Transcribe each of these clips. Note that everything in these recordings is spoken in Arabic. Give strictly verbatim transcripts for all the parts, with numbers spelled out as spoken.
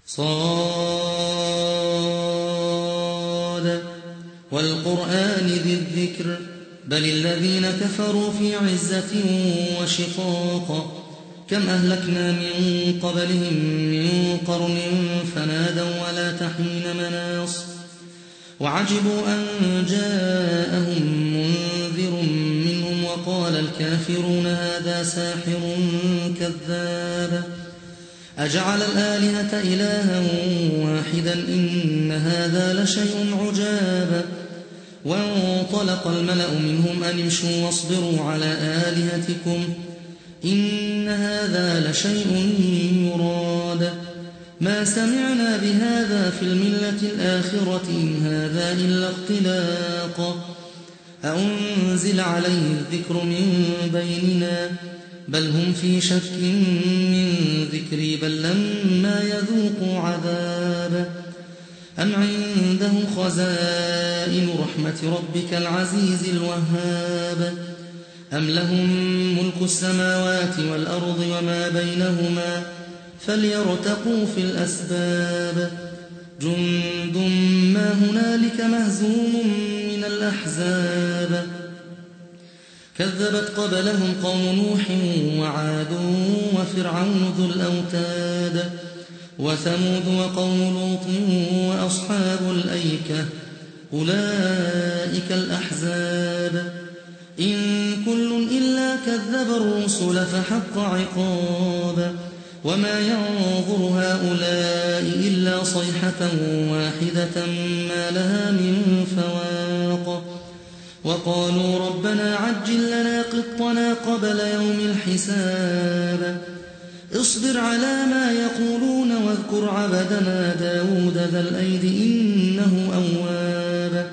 صاد والقرآن ذي الذكر بل الذين كفروا في عزة وشقاق كم أهلكنا من قبلهم من قرن فنادوا ولا تحين مناص وعجبوا أن جاءهم منذر منهم وقال الكافرون هذا ساحر كذاب أجعل الآلهة إلها واحدا إن هذا لشيء عجاب وانطلق الملأ منهم أن امشوا واصبروا على آلهتكم إن هذا لشيء يراد ما سمعنا بهذا في الملة الآخرة إن هذا إلا اختلاق أأنزل عليه الذكر من بيننا بل هم في شك من ذكري بل لما يذوقوا عذاب أم عندهم خزائن رحمة ربك العزيز الوهاب أم لهم ملك السماوات والأرض وما بينهما فليرتقوا في الأسباب جند ما هنالك مهزوم من الأحزاب كذبت قبلهم قوم نوح وعاد وفرعون ذو الأوتاد وثمود وقوم لوط وأصحاب الأيكة أولئك الأحزاب إن كل إلا كذب الرسل فحق عقاب وما ينظر هؤلاء إلا صيحة واحدة ما لها من فواق وقالوا ربنا عجل لنا قطنا قبل يوم الحساب اصبر على ما يقولون واذكر عبدنا داود ذا الأيد إنه أواب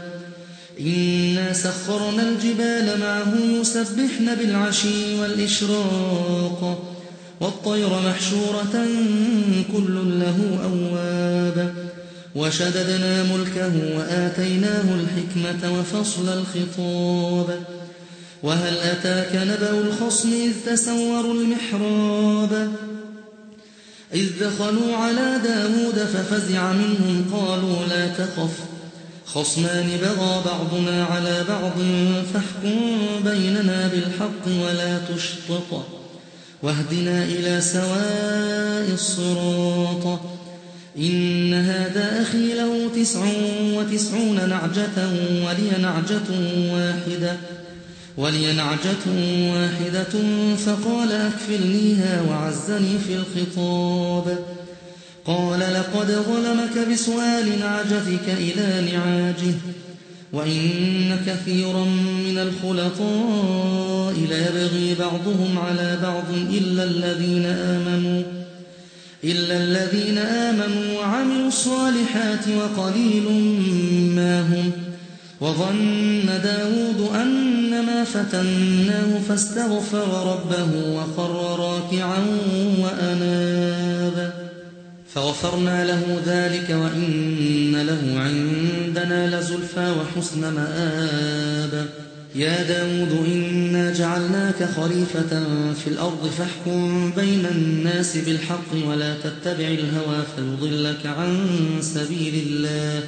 إنا سخرنا الجبال معه يسبحن بالعشي والإشراق والطير محشورة كل له أواب وشددنا ملكه وآتيناه الحكمة وفصل الخطاب وهل أتاك نبأ الخصم إذ تسوروا المحراب إذ دخلوا على داود ففزع منهم قالوا لا تخف خصمان بغى بعضنا على بعض فاحكم بيننا بالحق ولا تشطط واهدنا إلى سواء الصراط إن هذا أخي له تسع وتسعون نعجة ولي نعجة واحدة ولي نعجة واحدة فقال أكفلنيها وعزني في الخطاب قال لقد ظلمك بسؤال نعجتك إلى نعاجه وإن كثيرا من الخلطاء ليبغي بعضهم على بعض إلا الذين آمنوا إلا الذين آمنوا وعملوا الصالحات وقليل ما هم وظن داود أنما فتناه فاستغفر ربه وخر راكعا وأناب فغفرنا له ذلك وإن له عندنا لزلفى وحسن مآب يا داود إنا جعلناك خليفة في الأرض فاحكم بين الناس بالحق ولا تتبع الهوى فيضلك عن سبيل الله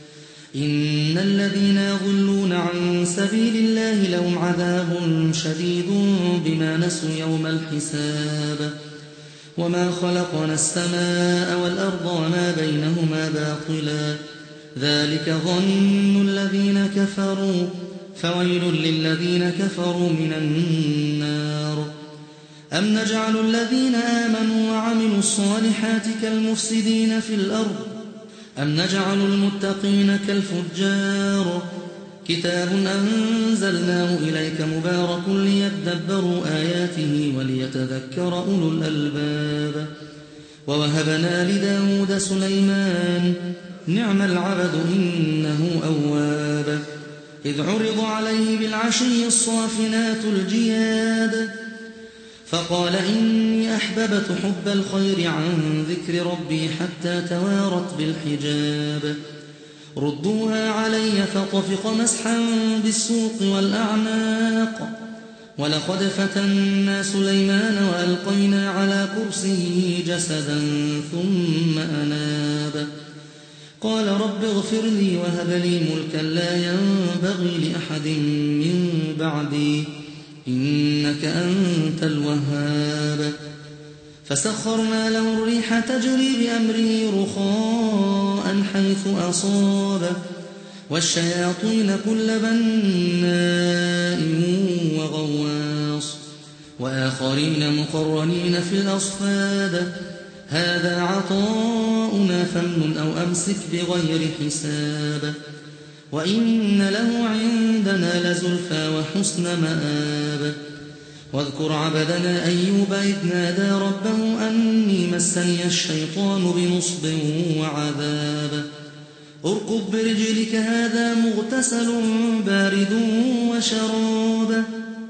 إن الذين يضلون عن سبيل الله لهم عذاب شديد بما نسوا يوم الحساب وما خلقنا السماء والأرض وما بينهما باطلا ذلك ظن الذين كفروا فويل للذين كفروا من النار أم نجعل الذين آمنوا وعملوا الصالحات كالمفسدين في الأرض أم نجعل المتقين كالفجار كتاب أنزلناه إليك مبارك ليدبروا آياته وليتذكر أولو الألباب ووهبنا لداود سليمان نعم العبد إنه أواب إذ عرض عليه بالعشي الصافنات الجياد فقال إني أحببت حب الخير عن ذكر ربي حتى توارت بالحجاب ردوها علي فطفق مسحا بالسوق والأعناق ولقد فتنا سليمان وألقينا على كرسيه جسدا ثم أناب قال رب اغفر لي وهب لي ملكا لا ينبغي لأحد من بعدي إنك أنت الوهاب فسخرنا له الريح تجري بأمره رخاء حيث أصاب والشياطين كل بناء وغواص وآخرين مقرنين في الأصفاد هذا عطاؤنا فامنن أو أمسك بغير حساب وإن له عندنا لزلفى وحسن مآب واذكر عبدنا أيوب إذ نادى ربه أني مسني الشيطان بنصب وعذاب اركض برجلك هذا مغتسل بارد وشراب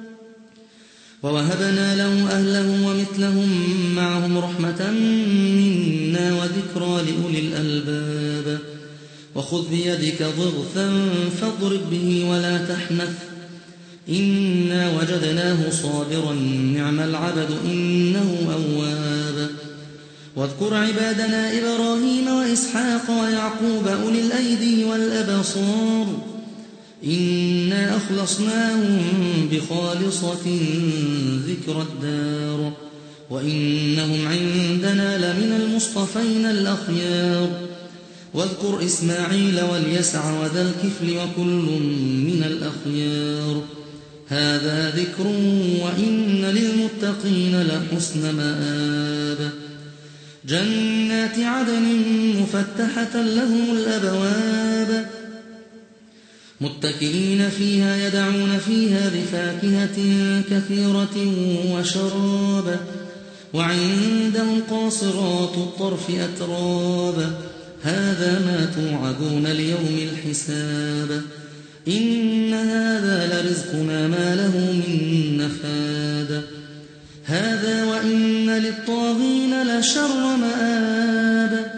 ووهبنا له أهله ومثلهم معهم رحمة منا وذكرى لأولي الألباب وخذ بيدك ضغثا فاضرب به ولا تحنث إنا وجدناه صابرا نعم العبد إنه أواب واذكر عبادنا إبراهيم وإسحاق ويعقوب أولي الأيدي والأبصار إنا أخلصناهم بخالصة ذكر الدار وإنهم عندنا لمن المصطفين الأخيار واذكر إسماعيل واليسع وذا الكفل وكل من الأخيار هذا ذكر وإن للمتقين لحسن مآب جنات عدن مفتحة لهم الأبواب متكئين فيها يدعون فيها بفاكهة كثيرة وشراب وعندهم قاصرات الطرف أتراب هذا ما توعدون ليوم الحساب إن هذا لرزقنا ما له من نفاد هذا وإن للطاغين لشر مآب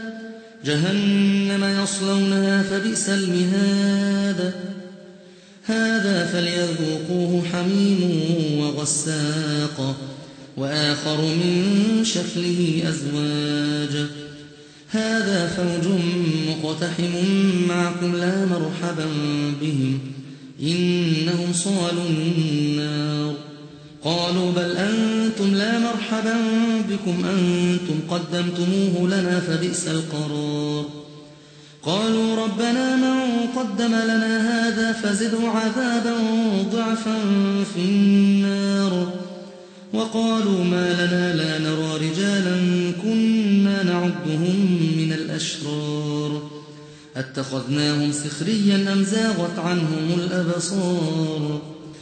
جهنم يصلونها فبئس المهاد هذا فليذوقوه حميم وغساق وآخر من شكله أزواج هذا فوج مقتحم معكم لا مرحبا بهم إنهم صالوا النار قالوا بل أنتم لا مرحبا بكم أنتم قدمتموه لنا فبئس القرار قالوا ربنا من قدم لنا هذا فزده عذابا ضعفا في النار وقالوا ما لنا لا نرى رجالا كنا نعدهم من الأشرار اتخذناهم سخريا أم زاغت عنهم الأبصار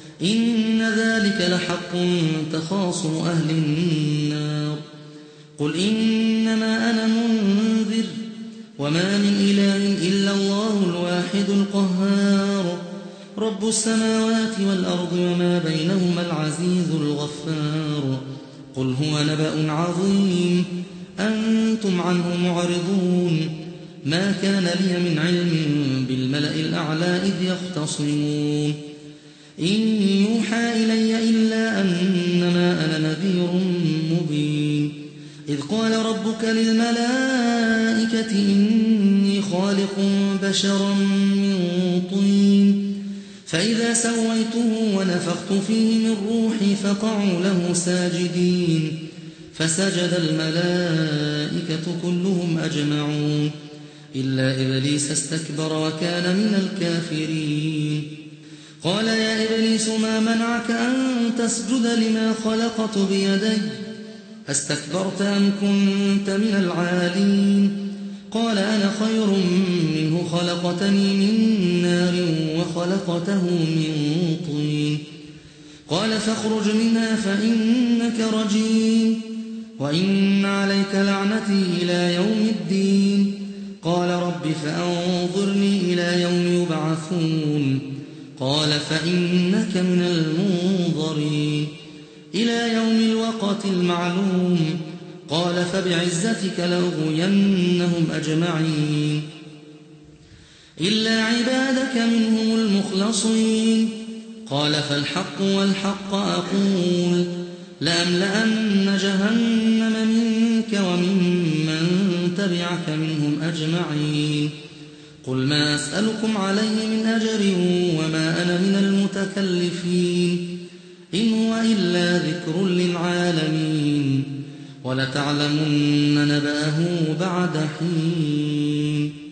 إن ذلك لحق تخاصم أهل النار قل إنما أنا منذر وما من إله إلا الله الواحد القهار رب السماوات والأرض وما بينهما العزيز الغفار قل هو نبأ عظيم أنتم عنه معرضون ما كان لي من علم بالملأ الأعلى إذ يختصمون إن يوحى إلي إلا أنما أنا نذير مبين إذ قال ربك للملائكة إني خالق بشرا من طين فإذا سويته ونفخت فيه من روحي فقعوا له ساجدين فسجد الملائكة كلهم أجمعون إلا إبليس استكبر وكان من الكافرين قال يا إبليس ما منعك أن تسجد لما خلقت بيدي أستكبرت أم كنت من العالين قال أنا خير منه خلقتني من نار وخلقته من طين قال فاخرج منها فإنك رجيم وإن عليك لعنتي إلى يوم الدين قال رب فأنظرني إلى يوم يبعثون قال فإنك من المنظرين إلى يوم الوقت المعلوم قال فبعزتك لأغوينهم أجمعين إلا عبادك منهم المخلصين قال فالحق والحق أقول لأملأن جهنم منك وممن تبعك منهم أجمعين قل ما أسألكم عليه من أجر وما أنا من المتكلفين إن هو إلا ذكر للعالمين ولتعلمن نبأه بعد حين